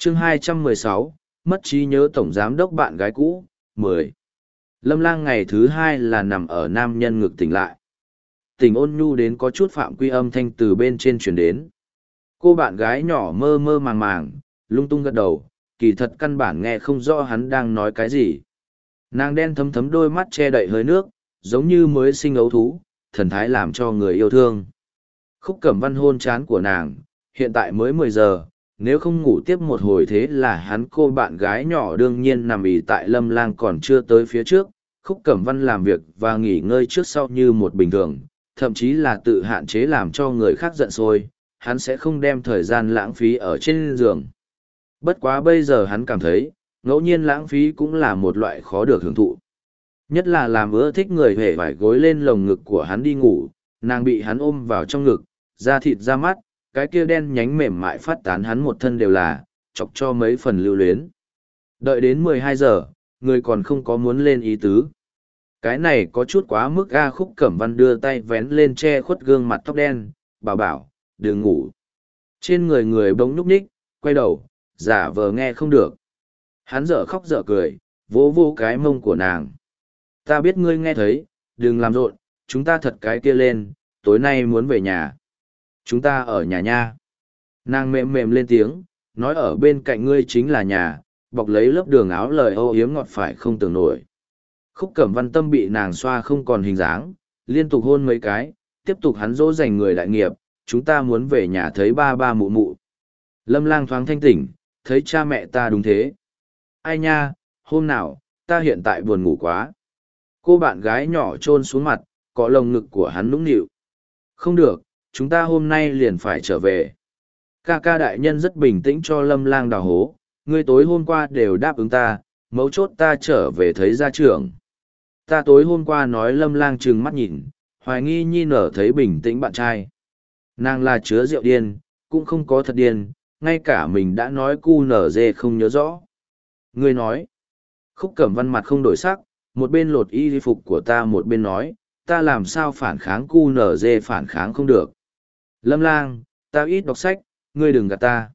Chương 216, mất trí nhớ tổng giám đốc bạn gái cũ, 10. Lâm Lang ngày thứ 2 là nằm ở nam nhân ngực tỉnh lại. Tỉnh ôn nhu đến có chút phạm quy âm thanh từ bên trên truyền đến. Cô bạn gái nhỏ mơ mơ màng màng, lung tung gật đầu, kỳ thật căn bản nghe không rõ hắn đang nói cái gì. Nàng đen thấm thấm đôi mắt che đậy hơi nước, giống như mới sinh ấu thú, thần thái làm cho người yêu thương. Khúc Cẩm Văn hôn chán của nàng, hiện tại mới 10 giờ, nếu không ngủ tiếp một hồi thế là hắn cô bạn gái nhỏ đương nhiên nằm ì tại Lâm Lang còn chưa tới phía trước. Khúc Cẩm Văn làm việc và nghỉ ngơi trước sau như một bình thường, thậm chí là tự hạn chế làm cho người khác giận sôi, hắn sẽ không đem thời gian lãng phí ở trên giường. Bất quá bây giờ hắn cảm thấy, ngẫu nhiên lãng phí cũng là một loại khó được hưởng thụ. Nhất là làm ưa thích người hề phải gối lên lồng ngực của hắn đi ngủ, nàng bị hắn ôm vào trong ngực, da thịt da mắt, cái kia đen nhánh mềm mại phát tán hắn một thân đều là, chọc cho mấy phần lưu luyến. Đợi đến 12 giờ, người còn không có muốn lên ý tứ. Cái này có chút quá mức. Khúc Cẩm Văn đưa tay vén lên che khuất gương mặt tóc đen, bảo, đừng ngủ. Trên người người bỗng nhúc nhích, quay đầu, giả vờ nghe không được. Hắn dở khóc dở cười, vỗ vô cái mông của nàng. Ta biết ngươi nghe thấy, đừng làm rộn, chúng ta thật cái kia lên, tối nay muốn về nhà. Chúng ta ở nhà nha. Nàng mềm mềm lên tiếng, nói ở bên cạnh ngươi chính là nhà, bọc lấy lớp đường áo lời âu yếm ngọt phải không tưởng nổi. Khúc Cẩm Văn tâm bị nàng xoa không còn hình dáng, liên tục hôn mấy cái, tiếp tục hắn dỗ dành người đại nghiệp, chúng ta muốn về nhà thấy ba ba mụ mụ. Lâm Lang thoáng thanh tỉnh, thấy cha mẹ ta đúng thế. Ai nha, hôm nào, ta hiện tại buồn ngủ quá. Cô bạn gái nhỏ chôn xuống mặt, cọ lồng ngực của hắn nũng nịu. Không được, chúng ta hôm nay liền phải trở về. Ca ca đại nhân rất bình tĩnh cho Lâm Lang đào hố, ngươi tối hôm qua đều đáp ứng ta, mấu chốt ta trở về thấy gia trưởng. Ta tối hôm qua nói Lâm Lang trừng mắt nhìn, hoài nghi nhi nở thấy bình tĩnh bạn trai. Nàng là chứa rượu điên, cũng không có thật điên, ngay cả mình đã nói cu nở dê không nhớ rõ. Ngươi nói, Khúc Cẩm Văn mặt không đổi sắc, một bên lột y phục của ta một bên nói, ta làm sao phản kháng cu nở dê phản kháng không được. Lâm Lang, ta ít đọc sách, ngươi đừng gạt ta.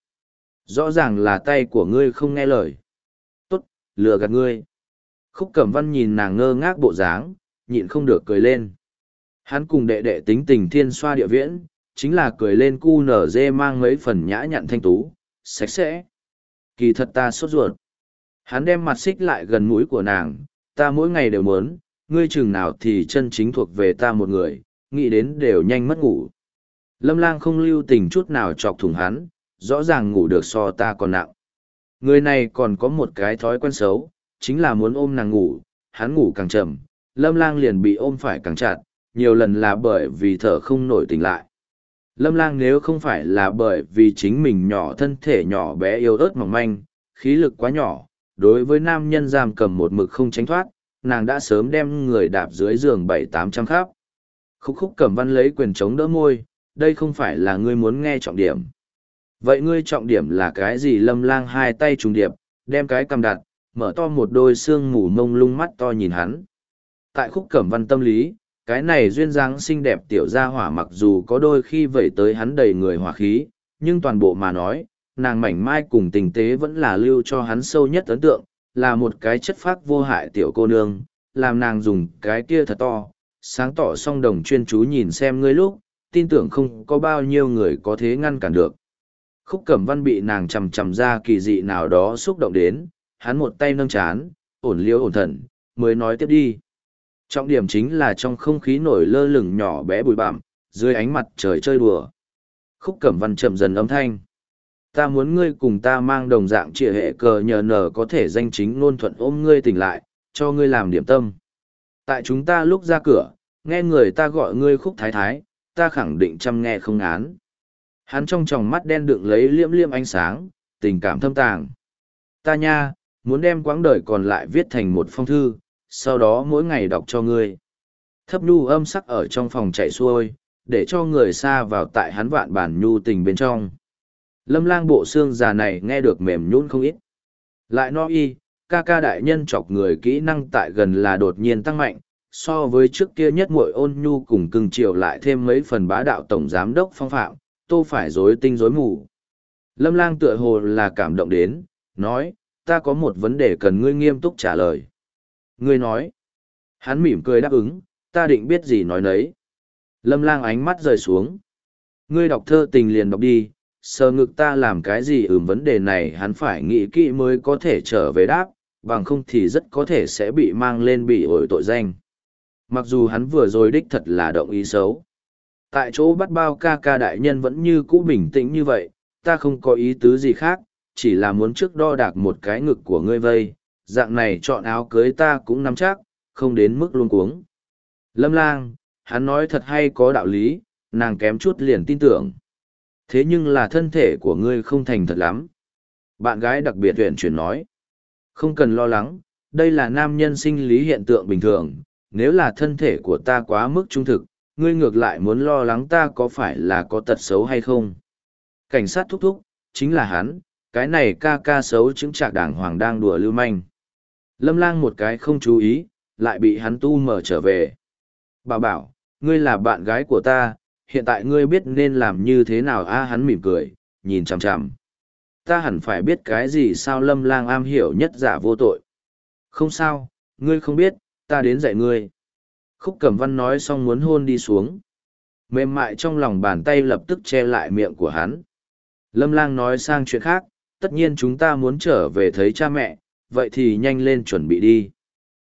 Rõ ràng là tay của ngươi không nghe lời. Tốt, lừa gạt ngươi. Khúc Cẩm Văn nhìn nàng ngơ ngác bộ dáng, nhịn không được cười lên. Hắn cùng đệ đệ tính tình thiên xoa địa viễn, chính là cười lên cu nở dê mang mấy phần nhã nhặn thanh tú, sạch sẽ. Kỳ thật ta sốt ruột. Hắn đem mặt xích lại gần mũi của nàng, ta mỗi ngày đều muốn, ngươi chừng nào thì chân chính thuộc về ta một người, nghĩ đến đều nhanh mất ngủ. Lâm Lang không lưu tình chút nào chọc thủng hắn, rõ ràng ngủ được so ta còn nặng. Người này còn có một cái thói quen xấu, chính là muốn ôm nàng ngủ, hắn ngủ càng chậm, Lâm Lang liền bị ôm phải càng chặt, nhiều lần là bởi vì thở không nổi tỉnh lại. Lâm Lang nếu không phải là bởi vì chính mình nhỏ thân thể nhỏ bé yếu ớt mỏng manh, khí lực quá nhỏ, đối với nam nhân giam cầm một mực không tránh thoát, nàng đã sớm đem người đạp dưới giường 700-800 khắp. Khúc Cẩm Văn lấy quyền chống đỡ môi, đây không phải là ngươi muốn nghe trọng điểm. Vậy ngươi trọng điểm là cái gì? Lâm Lang hai tay trùng điệp, đem cái cầm đặt, mở to một đôi xương mù mông lung mắt to nhìn hắn. Tại Khúc Cẩm Văn tâm lý, cái này duyên dáng xinh đẹp tiểu gia hỏa mặc dù có đôi khi vẩy tới hắn đầy người hỏa khí, nhưng toàn bộ mà nói, nàng mảnh mai cùng tình tế vẫn là lưu cho hắn sâu nhất ấn tượng, là một cái chất phác vô hại tiểu cô nương, làm nàng dùng cái kia thật to, sáng tỏ song đồng chuyên chú nhìn xem ngươi lúc, tin tưởng không có bao nhiêu người có thể ngăn cản được. Khúc Cẩm Văn bị nàng chầm chầm ra kỳ dị nào đó xúc động đến, hắn một tay nâng chán, ổn liêu ổn thận, mới nói tiếp đi. Trọng điểm chính là trong không khí nổi lơ lửng nhỏ bé bụi bặm, dưới ánh mặt trời chơi đùa. Khúc Cẩm Văn chậm dần âm thanh. Ta muốn ngươi cùng ta mang đồng dạng trịa hệ cờ nhờ nở có thể danh chính ngôn thuận ôm ngươi tỉnh lại, cho ngươi làm điểm tâm. Tại chúng ta lúc ra cửa, nghe người ta gọi ngươi Khúc Thái Thái, ta khẳng định chăm nghe không án. Hắn trong tròng mắt đen đựng lấy liêm liêm ánh sáng, tình cảm thâm tàng. Ta nha, muốn đem quãng đời còn lại viết thành một phong thư, sau đó mỗi ngày đọc cho ngươi. Thấp nhu âm sắc ở trong phòng chạy xuôi, để cho người xa vào tại hắn vạn bản nhu tình bên trong. Lâm Lang bộ xương già này nghe được mềm nhũn không ít. Lại nói y, ca ca đại nhân chọc người kỹ năng tại gần là đột nhiên tăng mạnh, so với trước kia nhất muội ôn nhu cùng cưng chiều lại thêm mấy phần bá đạo tổng giám đốc phong phạm, tô phải rối tinh rối mù. Lâm Lang tựa hồ là cảm động đến, nói, ta có một vấn đề cần ngươi nghiêm túc trả lời. Ngươi nói. Hắn mỉm cười đáp ứng, ta định biết gì nói nấy. Lâm Lang ánh mắt rời xuống. Ngươi đọc thơ tình liền đọc đi, sờ ngực ta làm cái gì vấn đề này hắn phải nghĩ kỹ mới có thể trở về đáp, bằng không thì rất có thể sẽ bị mang lên bị ổi tội danh. Mặc dù hắn vừa rồi đích thật là động ý xấu. Tại chỗ bắt bao ca ca đại nhân vẫn như cũ bình tĩnh như vậy, ta không có ý tứ gì khác, chỉ là muốn trước đo đạc một cái ngực của ngươi vây, dạng này chọn áo cưới ta cũng nắm chắc, không đến mức luống cuống. Lâm Lang, hắn nói thật hay có đạo lý, nàng kém chút liền tin tưởng. Thế nhưng là thân thể của ngươi không thành thật lắm. Bạn gái đặc biệt tuyển chuyển nói. Không cần lo lắng, đây là nam nhân sinh lý hiện tượng bình thường, nếu là thân thể của ta quá mức trung thực, ngươi ngược lại muốn lo lắng ta có phải là có tật xấu hay không. Cảnh sát thúc thúc, chính là hắn, cái này ca ca xấu chứng trạc đảng hoàng đang đùa lưu manh. Lâm Lang một cái không chú ý, lại bị hắn tu mở trở về. Bảo bảo, ngươi là bạn gái của ta, hiện tại ngươi biết nên làm như thế nào a? Hắn mỉm cười, nhìn chằm chằm. Ta hẳn phải biết cái gì sao? Lâm Lang am hiểu nhất giả vô tội. Không sao, ngươi không biết, ta đến dạy ngươi. Khúc Cẩm Văn nói xong muốn hôn đi xuống. Mềm mại trong lòng bàn tay lập tức che lại miệng của hắn. Lâm Lang nói sang chuyện khác, tất nhiên chúng ta muốn trở về thấy cha mẹ, vậy thì nhanh lên chuẩn bị đi.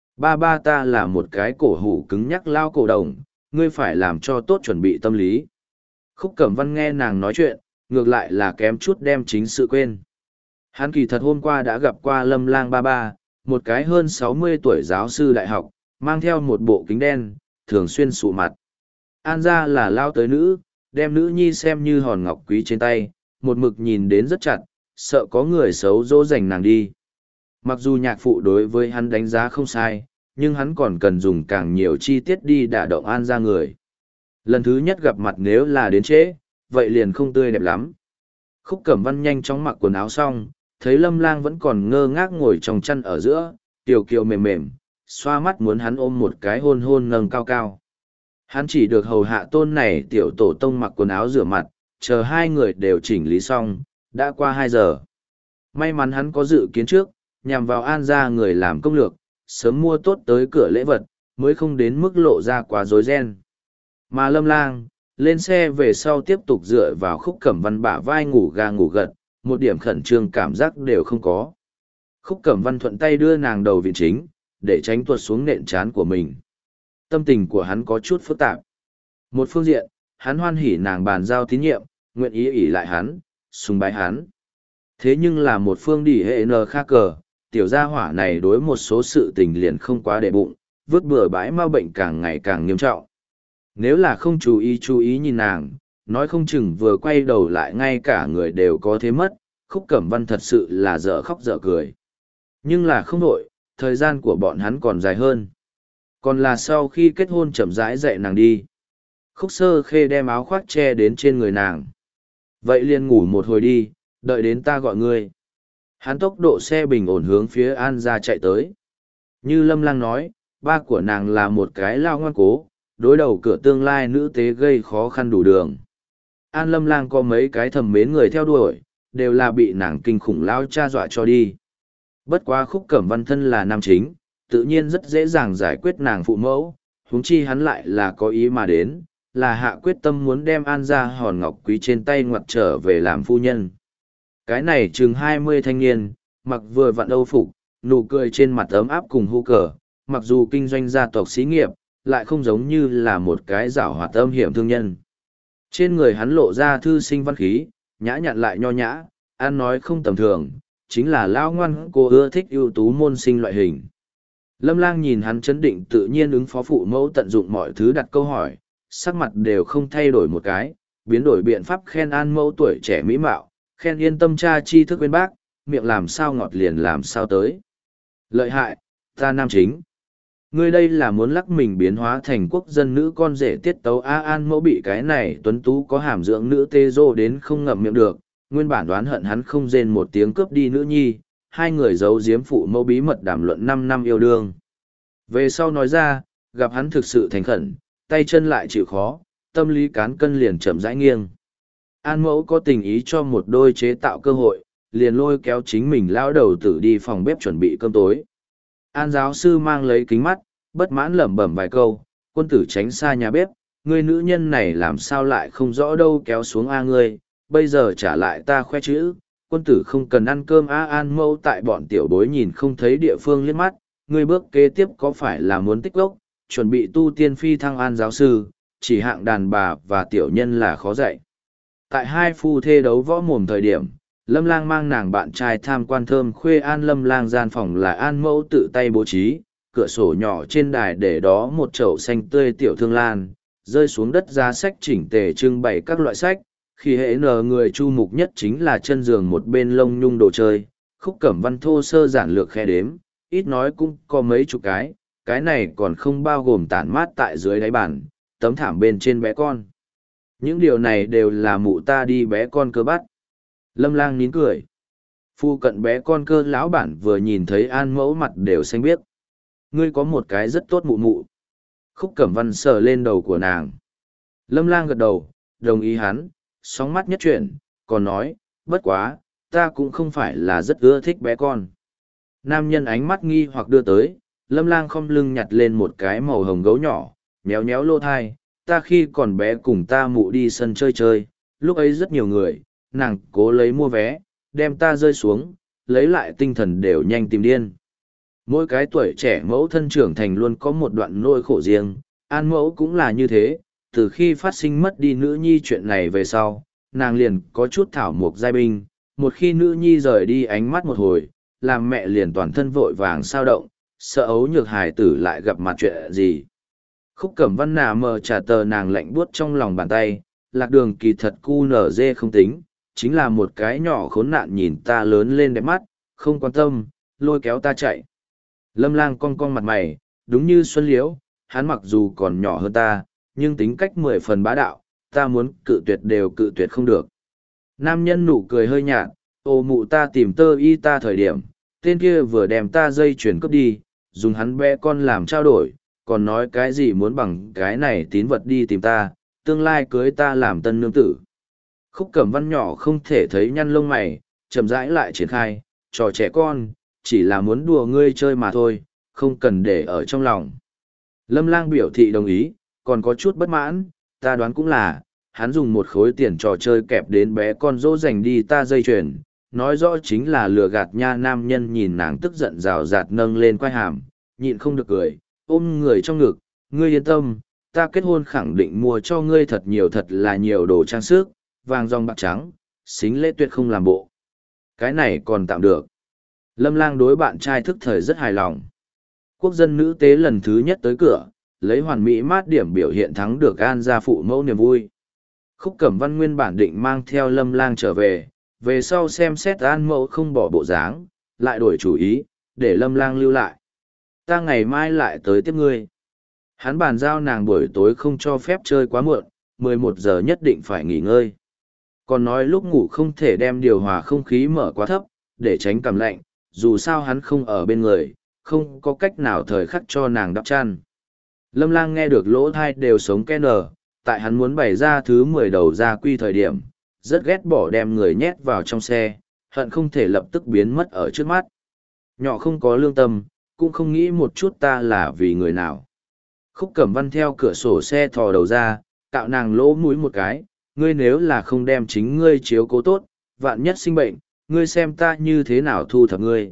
Ba ta là một cái cổ hủ cứng nhắc lao cổ đồng, ngươi phải làm cho tốt chuẩn bị tâm lý. Khúc Cẩm Văn nghe nàng nói chuyện, ngược lại là kém chút đem chính sự quên. Hắn kỳ thật hôm qua đã gặp qua Lâm Lang ba, một cái hơn 60 tuổi giáo sư đại học, mang theo một bộ kính đen, thường xuyên sụ mặt. An gia là lao tới nữ, đem nữ nhi xem như hòn ngọc quý trên tay, một mực nhìn đến rất chặt, sợ có người xấu dỗ dành nàng đi. Mặc dù nhạc phụ đối với hắn đánh giá không sai, nhưng hắn còn cần dùng càng nhiều chi tiết đi đả động An gia người. Lần thứ nhất gặp mặt nếu là đến trễ, vậy liền không tươi đẹp lắm. Khúc Cẩm Văn nhanh chóng mặc quần áo xong, thấy Lâm Lang vẫn còn ngơ ngác ngồi trong chăn ở giữa, kiều kiều mềm mềm, xoa mắt muốn hắn ôm một cái hôn hôn nâng cao cao. Hắn chỉ được hầu hạ tôn này tiểu tổ tông mặc quần áo rửa mặt, chờ hai người đều chỉnh lý xong, đã qua 2 giờ. May mắn hắn có dự kiến trước, nhằm vào An gia người làm công lược, sớm mua tốt tới cửa lễ vật, mới không đến mức lộ ra quá rối ren. Mà Lâm Lang, lên xe về sau tiếp tục dựa vào Khúc Cẩm Văn bả vai ngủ ga ngủ gật, một điểm khẩn trương cảm giác đều không có. Khúc Cẩm Văn thuận tay đưa nàng đầu vị chính, để tránh tuột xuống nện trán của mình. Tâm tình của hắn có chút phức tạp. Một phương diện, hắn hoan hỉ nàng bàn giao tín nhiệm, nguyện ý ỷ lại hắn, sùng bái hắn. Thế nhưng là một phương đỉ hệ nờ khác cờ, tiểu gia hỏa này đối một số sự tình liền không quá để bụng, vứt bừa bãi ma bệnh càng ngày càng nghiêm trọng. Nếu là không chú ý nhìn nàng, nói không chừng vừa quay đầu lại ngay cả người đều có thế mất, Khúc Cẩm Văn thật sự là dở khóc dở cười. Nhưng là không đổi, thời gian của bọn hắn còn dài hơn. Còn là sau khi kết hôn chậm rãi dạy nàng đi. Khúc Sơ Khê đem áo khoác che đến trên người nàng. Vậy liền ngủ một hồi đi, đợi đến ta gọi ngươi. Hắn tốc độ xe bình ổn hướng phía An gia chạy tới. Như Lâm Lang nói, ba của nàng là một cái lao ngoan cố, đối đầu cửa tương lai nữ tế gây khó khăn đủ đường. An Lâm Lang có mấy cái thầm mến người theo đuổi, đều là bị nàng kinh khủng lao cha dọa cho đi. Bất quá Khúc Cẩm Văn thân là nam chính, tự nhiên rất dễ dàng giải quyết nàng phụ mẫu, huống chi hắn lại là có ý mà đến, là hạ quyết tâm muốn đem An gia hòn ngọc quý trên tay ngoặt trở về làm phu nhân. Cái này chừng 20 thanh niên, mặc vừa vặn âu phục, nụ cười trên mặt ấm áp cùng hưu cờ, mặc dù kinh doanh gia tộc xí nghiệp, lại không giống như là một cái giảo hoạt âm hiểm thương nhân. Trên người hắn lộ ra thư sinh văn khí, nhã nhặn lại nho nhã, ăn nói không tầm thường, chính là lão ngoan cô ưa thích ưu tú môn sinh loại hình. Lâm Lang nhìn hắn chấn định tự nhiên ứng phó phụ mẫu tận dụng mọi thứ đặt câu hỏi, sắc mặt đều không thay đổi một cái, biến đổi biện pháp khen An mẫu tuổi trẻ mỹ mạo, khen yên tâm cha tri thức bên bác, miệng làm sao ngọt liền làm sao tới. Lợi hại, ta nam chính. Ngươi đây là muốn lắc mình biến hóa thành quốc dân nữ con rể tiết tấu An mẫu bị cái này tuấn tú có hàm dưỡng nữ tê dô đến không ngậm miệng được, nguyên bản đoán hận hắn không rên một tiếng cướp đi nữ nhi, hai người giấu giếm phụ mẫu bí mật đàm luận 5 năm yêu đương. Về sau nói ra, gặp hắn thực sự thành khẩn, tay chân lại chịu khó, tâm lý cán cân liền chậm rãi nghiêng. An mẫu có tình ý cho một đôi chế tạo cơ hội, liền lôi kéo chính mình lão đầu tử đi phòng bếp chuẩn bị cơm tối. An giáo sư mang lấy kính mắt, bất mãn lẩm bẩm vài câu, quân tử tránh xa nhà bếp, ngươi nữ nhân này làm sao lại không rõ đâu kéo xuống a ngươi, bây giờ trả lại ta khoe chữ, quân tử không cần ăn cơm a. An mẫu tại bọn tiểu bối nhìn không thấy địa phương liếc mắt, ngươi bước kế tiếp có phải là muốn tích gốc, chuẩn bị tu tiên phi thăng. An giáo sư, chỉ hạng đàn bà và tiểu nhân là khó dạy. Tại hai phu thê đấu võ mồm thời điểm, Lâm Lang mang nàng bạn trai tham quan thơm khuê An. Lâm Lang gian phòng là An mẫu tự tay bố trí, cửa sổ nhỏ trên đài để đó một chậu xanh tươi tiểu thương lan, rơi xuống đất giá sách chỉnh tề trưng bày các loại sách. Khi hệ nờ người chu mục nhất chính là chân giường một bên lông nhung đồ chơi, Khúc Cẩm Văn thô sơ giản lược khe đếm, ít nói cũng có mấy chục cái này còn không bao gồm tản mát tại dưới đáy bàn, tấm thảm bên trên bé con. Những điều này đều là mụ ta đi bé con cơ bắt. Lâm Lang nín cười. Phu cận bé con cơ lão bản vừa nhìn thấy An mẫu mặt đều xanh biếc. Ngươi có một cái rất tốt mụ mụ. Khúc Cẩm Văn sờ lên đầu của nàng. Lâm Lang gật đầu, đồng ý hắn, sóng mắt nhất chuyển, còn nói, bất quá, ta cũng không phải là rất ưa thích bé con. Nam nhân ánh mắt nghi hoặc đưa tới, Lâm Lang khom lưng nhặt lên một cái màu hồng gấu nhỏ, nhéo nhéo lô thai, ta khi còn bé cùng ta mụ đi sân chơi chơi, lúc ấy rất nhiều người, nàng cố lấy mua vé, đem ta rơi xuống, lấy lại tinh thần đều nhanh tìm điên. Mỗi cái tuổi trẻ mẫu thân trưởng thành luôn có một đoạn nỗi khổ riêng, An mẫu cũng là như thế, từ khi phát sinh mất đi nữ nhi chuyện này về sau, nàng liền có chút thảo mộc giai binh, một khi nữ nhi rời đi ánh mắt một hồi, làm mẹ liền toàn thân vội vàng sao động, sợ ấu nhược hài tử lại gặp mặt chuyện gì. Khúc Cẩm Văn nà mờ trả tờ nàng lạnh buốt trong lòng bàn tay, Lạc Đường kỳ thật cu nở dê không tính, chính là một cái nhỏ khốn nạn nhìn ta lớn lên đẹp mắt, không quan tâm, lôi kéo ta chạy. Lâm Lang cong cong mặt mày, đúng như Xuân Liễu, hắn mặc dù còn nhỏ hơn ta, nhưng tính cách 10 phần bá đạo, ta muốn cự tuyệt đều cự tuyệt không được. Nam nhân nụ cười hơi nhạt, ô mụ ta tìm tơ y ta thời điểm, tên kia vừa đem ta dây chuyền cướp đi, dùng hắn bé con làm trao đổi, còn nói cái gì muốn bằng cái này tín vật đi tìm ta, tương lai cưới ta làm tân nương tử. Khúc Cẩm Văn nhỏ không thể thấy nhăn lông mày, chậm rãi lại triển khai, trò trẻ con, chỉ là muốn đùa ngươi chơi mà thôi, không cần để ở trong lòng. Lâm Lang biểu thị đồng ý, còn có chút bất mãn, ta đoán cũng là, hắn dùng một khối tiền trò chơi kẹp đến bé con dỗ dành đi ta dây chuyền, nói rõ chính là lừa gạt nha. Nam nhân nhìn nàng tức giận rào rạt nâng lên quai hàm, nhịn không được cười, ôm người trong ngực, ngươi yên tâm, ta kết hôn khẳng định mua cho ngươi thật là nhiều đồ trang sức, vàng ròng bạc trắng, xính lễ tuyệt không làm bộ. Cái này còn tạm được. Lâm Lang đối bạn trai thức thời rất hài lòng. Quốc dân nữ tế lần thứ nhất tới cửa, lấy hoàn mỹ mát điểm biểu hiện thắng được An gia phụ mẫu niềm vui. Khúc Cẩm Văn nguyên bản định mang theo Lâm Lang trở về sau xem xét An mẫu không bỏ bộ dáng, lại đổi chủ ý, để Lâm Lang lưu lại. Ta ngày mai lại tới tiếp ngươi. Hắn bàn giao nàng buổi tối không cho phép chơi quá muộn, 11 giờ nhất định phải nghỉ ngơi. Còn nói lúc ngủ không thể đem điều hòa không khí mở quá thấp, để tránh cảm lạnh, dù sao hắn không ở bên người, không có cách nào thời khắc cho nàng đắp chăn. Lâm Lang nghe được lỗ thai đều sống ke nở, tại hắn muốn bày ra thứ 10 đầu ra quy thời điểm, rất ghét bỏ đem người nhét vào trong xe, hận không thể lập tức biến mất ở trước mắt. Nhỏ không có lương tâm, cũng không nghĩ một chút ta là vì người nào. Khúc Cẩm Văn theo cửa sổ xe thò đầu ra, cạo nàng lỗ mũi một cái, ngươi nếu là không đem chính ngươi chiếu cố tốt, vạn nhất sinh bệnh, ngươi xem ta như thế nào thu thập ngươi.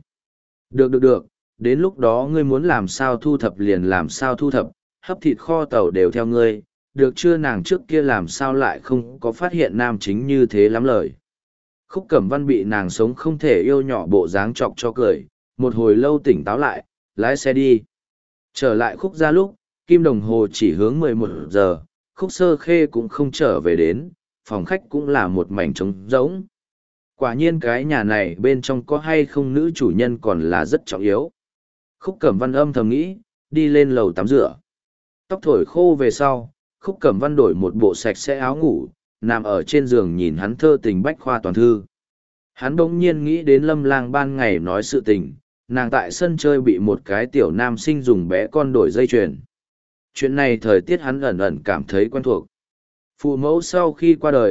Được, đến lúc đó ngươi muốn làm sao thu thập liền làm sao thu thập, hấp thịt kho tàu đều theo ngươi, được chưa? Nàng trước kia làm sao lại không có phát hiện nam chính như thế lắm lời. Khúc Cẩm Văn bị nàng sống không thể yêu nhỏ bộ dáng chọc cho cười, một hồi lâu tỉnh táo lại, lái xe đi. Trở lại Khúc ra lúc, kim đồng hồ chỉ hướng 11 giờ, Khúc Sơ Khê cũng không trở về đến, phòng khách cũng là một mảnh trống rỗng. Quả nhiên cái nhà này bên trong có hay không nữ chủ nhân còn là rất trọng yếu. Khúc Cẩm Văn âm thầm nghĩ, đi lên lầu tắm rửa. Tóc thổi khô về sau, Khúc Cẩm Văn đổi một bộ sạch sẽ áo ngủ, nằm ở trên giường nhìn hắn thơ tình bách khoa toàn thư. Hắn bỗng nhiên nghĩ đến Lâm Lang ban ngày nói sự tình, nàng tại sân chơi bị một cái tiểu nam sinh dùng bé con đổi dây chuyền. Chuyện này thời tiết hắn ẩn ẩn cảm thấy quen thuộc. Phụ mẫu sau khi qua đời,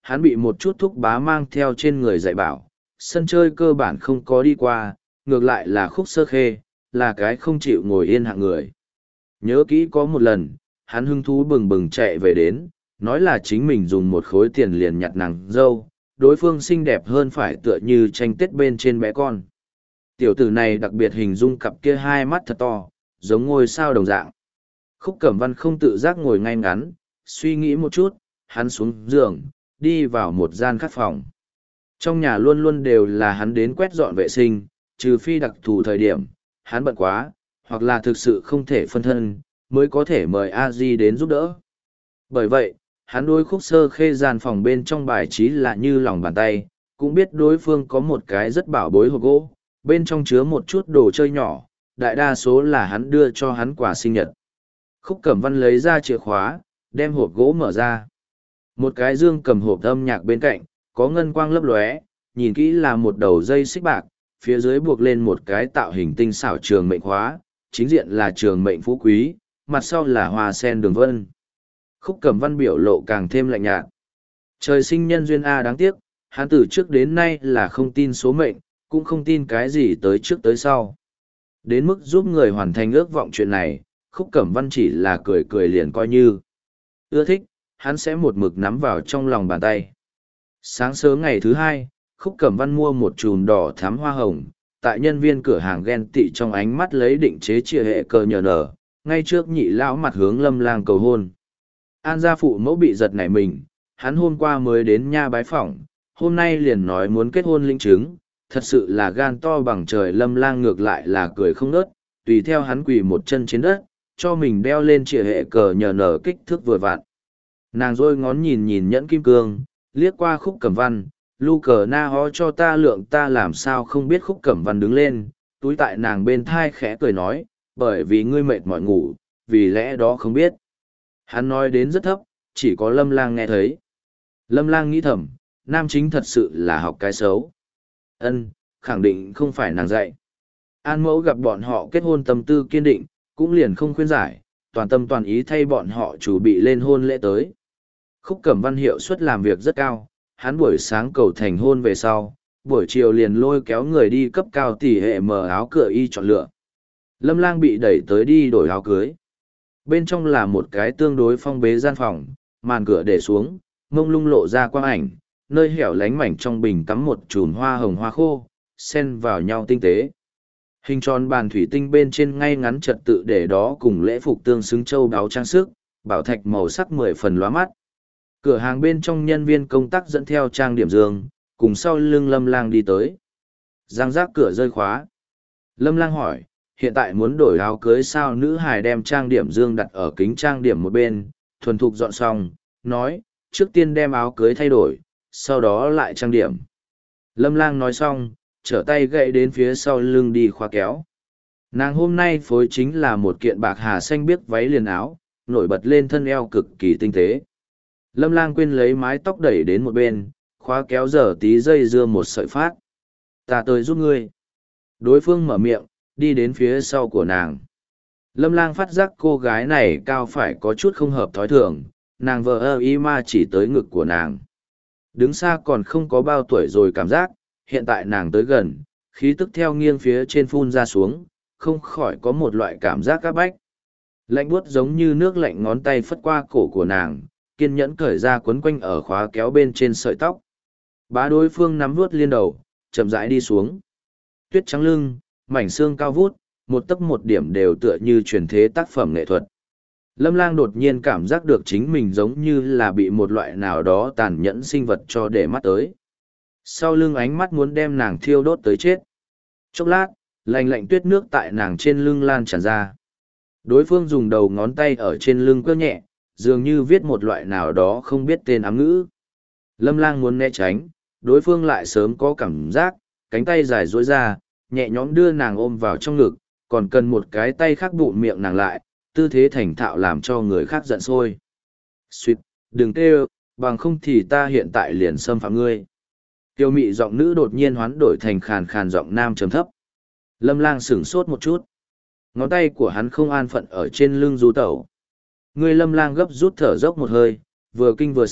hắn bị một chút thúc bá mang theo trên người dạy bảo, sân chơi cơ bản không có đi qua, ngược lại là Khúc Sơ Khê, là cái không chịu ngồi yên hạng người. Nhớ kỹ có một lần, hắn hứng thú bừng bừng chạy về đến, nói là chính mình dùng một khối tiền liền nhặt nàng dâu, đối phương xinh đẹp hơn phải tựa như tranh tết bên trên bé con. Tiểu tử này đặc biệt hình dung cặp kia hai mắt thật to, giống ngôi sao đồng dạng. Khúc Cẩm Văn không tự giác ngồi ngay ngắn, suy nghĩ một chút, hắn xuống giường, đi vào một gian khát phòng. Trong nhà luôn luôn đều là hắn đến quét dọn vệ sinh, trừ phi đặc thù thời điểm, hắn bận quá, hoặc là thực sự không thể phân thân, mới có thể mời a di đến giúp đỡ. Bởi vậy, hắn đối Khúc Sơ Khê gian phòng bên trong bài trí là như lòng bàn tay, cũng biết đối phương có một cái rất bảo bối hộp gỗ, bên trong chứa một chút đồ chơi nhỏ, đại đa số là hắn đưa cho hắn quà sinh nhật. Khúc Cẩm Văn lấy ra chìa khóa, đem hộp gỗ mở ra. Một cái dương cầm hộp âm nhạc bên cạnh, có ngân quang lấp lóe, nhìn kỹ là một đầu dây xích bạc, phía dưới buộc lên một cái tạo hình tinh xảo trường mệnh khóa, chính diện là trường mệnh phú quý, mặt sau là hoa sen đường vân. Khúc Cẩm Văn biểu lộ càng thêm lạnh nhạt. Trời sinh nhân duyên A đáng tiếc, hắn từ trước đến nay là không tin số mệnh, cũng không tin cái gì tới trước tới sau. Đến mức giúp người hoàn thành ước vọng chuyện này, Khúc Cẩm Văn chỉ là cười cười liền coi như. Ưa thích, hắn sẽ một mực nắm vào trong lòng bàn tay. Sáng sớm ngày thứ hai, Khúc Cẩm Văn mua một chùm đỏ thắm hoa hồng, tại nhân viên cửa hàng ghen tị trong ánh mắt lấy định chế chìa hệ cờ nhờ nở, ngay trước nhị lão mặt hướng Lâm Lang cầu hôn. An gia phụ mẫu bị giật nảy mình, hắn hôm qua mới đến nha bái phỏng, hôm nay liền nói muốn kết hôn linh chứng, thật sự là gan to bằng trời. Lâm Lang ngược lại là cười không nớt, tùy theo hắn quỳ một chân trên đất, cho mình đeo lên chìa hệ cờ nhờ nở kích thước vừa vặn. Nàng rôi ngón nhìn nhìn nhẫn kim cương, liếc qua Khúc Cẩm Văn, lu cờ na ho cho ta lượng, ta làm sao không biết. Khúc Cẩm Văn đứng lên, túi tại nàng bên thai khẽ cười nói, bởi vì ngươi mệt mỏi ngủ, vì lẽ đó không biết. Hắn nói đến rất thấp, chỉ có Lâm Lang nghe thấy. Lâm Lang nghĩ thầm, nam chính thật sự là học cái xấu. Ân, khẳng định không phải nàng dạy. An mẫu gặp bọn họ kết hôn tâm tư kiên định, cũng liền không khuyên giải, toàn tâm toàn ý thay bọn họ chuẩn bị lên hôn lễ tới. Khúc Cẩm Văn hiệu suất làm việc rất cao, hắn buổi sáng cầu thành hôn về sau, buổi chiều liền lôi kéo người đi cấp cao tỷ hệ mở áo cửa y chọn lựa. Lâm Lang bị đẩy tới đi đổi áo cưới. Bên trong là một cái tương đối phong bế gian phòng, màn cửa để xuống, mông lung lộ ra quang ảnh, nơi hẻo lánh mảnh trong bình cắm một chùm hoa hồng hoa khô, xen vào nhau tinh tế. Hình tròn bàn thủy tinh bên trên ngay ngắn trật tự để đó cùng lễ phục tương xứng châu báu trang sức, bảo thạch màu sắc 10 phần lóa mắt. Cửa hàng bên trong nhân viên công tác dẫn theo trang điểm giường, cùng sau lưng Lâm Lang đi tới. Giang giác cửa rơi khóa. Lâm Lang hỏi, hiện tại muốn đổi áo cưới sao? Nữ hài đem trang điểm dương đặt ở kính trang điểm một bên, thuần thục dọn xong, nói, trước tiên đem áo cưới thay đổi, sau đó lại trang điểm. Lâm Lang nói xong, trở tay gậy đến phía sau lưng đi khóa kéo. Nàng hôm nay phối chính là một kiện bạc hà xanh biếc váy liền áo, nổi bật lên thân eo cực kỳ tinh tế. Lâm Lang quên lấy mái tóc đẩy đến một bên, khóa kéo giờ tí dây dưa một sợi phát. Ta tới giúp ngươi. Đối phương mở miệng, đi đến phía sau của nàng. Lâm Lang phát giác cô gái này cao phải có chút không hợp thói thường, nàng vờ ơ y ma chỉ tới ngực của nàng. Đứng xa còn không có bao tuổi rồi cảm giác, hiện tại nàng tới gần, khí tức theo nghiêng phía trên phun ra xuống, không khỏi có một loại cảm giác áp bách. Lạnh buốt giống như nước lạnh ngón tay phất qua cổ của nàng, kiên nhẫn cởi ra quấn quanh ở khóa kéo bên trên sợi tóc. Bá đối phương nắm vuốt liên đầu, chậm rãi đi xuống. Tuyết trắng lưng, mảnh xương cao vút, một tấc một điểm đều tựa như truyền thế tác phẩm nghệ thuật. Lâm Lang đột nhiên cảm giác được chính mình giống như là bị một loại nào đó tàn nhẫn sinh vật cho để mắt tới. Sau lưng ánh mắt muốn đem nàng thiêu đốt tới chết. Chốc lát, lạnh lạnh tuyết nước tại nàng trên lưng lan tràn ra. Đối phương dùng đầu ngón tay ở trên lưng cơ nhẹ, dường như viết một loại nào đó không biết tên ám ngữ. Lâm Lang muốn né tránh, đối phương lại sớm có cảm giác, cánh tay dài duỗi ra, nhẹ nhõm đưa nàng ôm vào trong ngực, còn cần một cái tay khác bụm miệng nàng lại, tư thế thành thạo làm cho người khác giận sôi. Xuyệt, đừng kêu, bằng không thì ta hiện tại liền xâm phạm ngươi. Tiêu mị giọng nữ đột nhiên hoán đổi thành khàn khàn giọng nam trầm thấp. Lâm Lang sửng sốt một chút. Ngón tay của hắn không an phận ở trên lưng du tẩu. Ngươi. Lâm Lang gấp rút thở dốc một hơi, vừa kinh vừa sợ,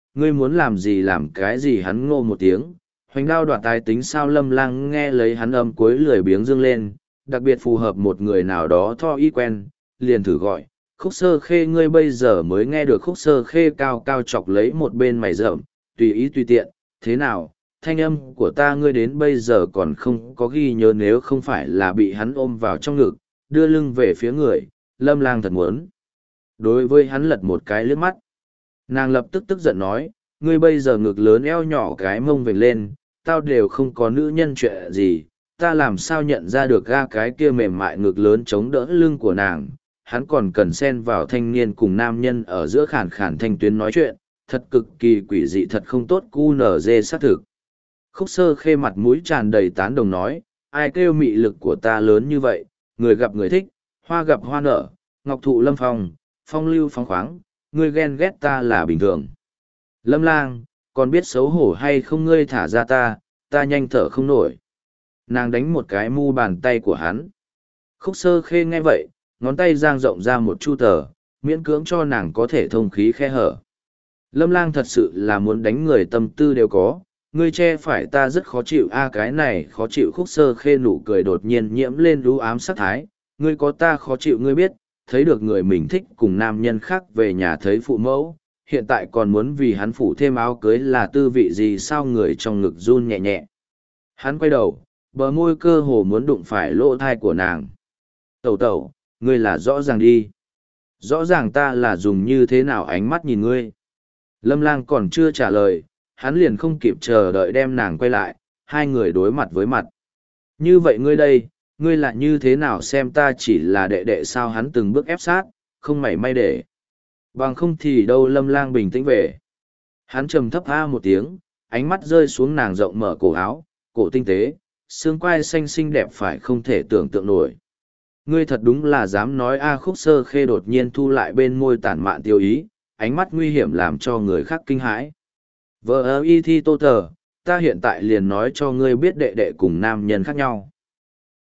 ngươi muốn làm gì làm cái gì hắn ngô một tiếng, hoành đao đoạt tài tính sao Lâm Lang nghe lấy hắn âm cuối lười biếng dương lên, đặc biệt phù hợp một người nào đó tho y quen, liền thử gọi, Khúc Sơ Khê ngươi bây giờ mới nghe được Khúc Sơ Khê cao cao chọc lấy một bên mày rậm, tùy ý tùy tiện, thế nào, thanh âm của ta ngươi đến bây giờ còn không có ghi nhớ nếu không phải là bị hắn ôm vào trong ngực, đưa lưng về phía người, Lâm Lang thật muốn. Đối với hắn lật một cái liếc mắt, nàng lập tức tức giận nói, ngươi bây giờ ngực lớn eo nhỏ cái mông vểnh lên, tao đều không có nữ nhân chuyện gì, ta làm sao nhận ra được ga cái kia mềm mại ngực lớn chống đỡ lưng của nàng, hắn còn cần xen vào thanh niên cùng nam nhân ở giữa khản khản thanh tuyến nói chuyện, thật cực kỳ quỷ dị thật không tốt cu nở dê xác thực. Khúc Sơ Khê mặt mũi tràn đầy tán đồng nói, ai kêu mị lực của ta lớn như vậy, người gặp người thích, hoa gặp hoa nở, ngọc thụ lâm phong, phong lưu phóng khoáng, ngươi ghen ghét ta là bình thường. Lâm Lang, còn biết xấu hổ hay không ngươi thả ra ta nhanh thở không nổi. Nàng đánh một cái mu bàn tay của hắn. Khúc Sơ Khê nghe vậy, ngón tay giang rộng ra một chu tờ, miễn cưỡng cho nàng có thể thông khí khe hở. Lâm Lang thật sự là muốn đánh người tâm tư đều có, ngươi che phải ta rất khó chịu cái này khó chịu. Khúc Sơ Khê nụ cười đột nhiên nhiễm lên đú ám sắc thái, ngươi có ta khó chịu ngươi biết, thấy được người mình thích cùng nam nhân khác về nhà thấy phụ mẫu, hiện tại còn muốn vì hắn phủ thêm áo cưới là tư vị gì sao người trong ngực run nhẹ nhẹ. Hắn quay đầu, bờ môi cơ hồ muốn đụng phải lỗ thai của nàng. Tẩu tẩu, ngươi là rõ ràng đi. Rõ ràng ta là dùng như thế nào ánh mắt nhìn ngươi. Lâm Lang còn chưa trả lời, hắn liền không kịp chờ đợi đem nàng quay lại, hai người đối mặt với mặt. Như vậy ngươi đây, ngươi là như thế nào xem ta chỉ là đệ đệ sao hắn từng bước ép sát, không mảy may để. Bằng không thì đâu. Lâm Lang bình tĩnh về. Hắn trầm thấp một tiếng, ánh mắt rơi xuống nàng rộng mở cổ áo, cổ tinh tế, xương quai xanh xinh đẹp phải không thể tưởng tượng nổi. Ngươi thật đúng là dám nói Khúc Sơ Khê đột nhiên thu lại bên môi tản mạn tiêu ý, ánh mắt nguy hiểm làm cho người khác kinh hãi. Vợ y thi tô tờ, ta hiện tại liền nói cho ngươi biết đệ đệ cùng nam nhân khác nhau.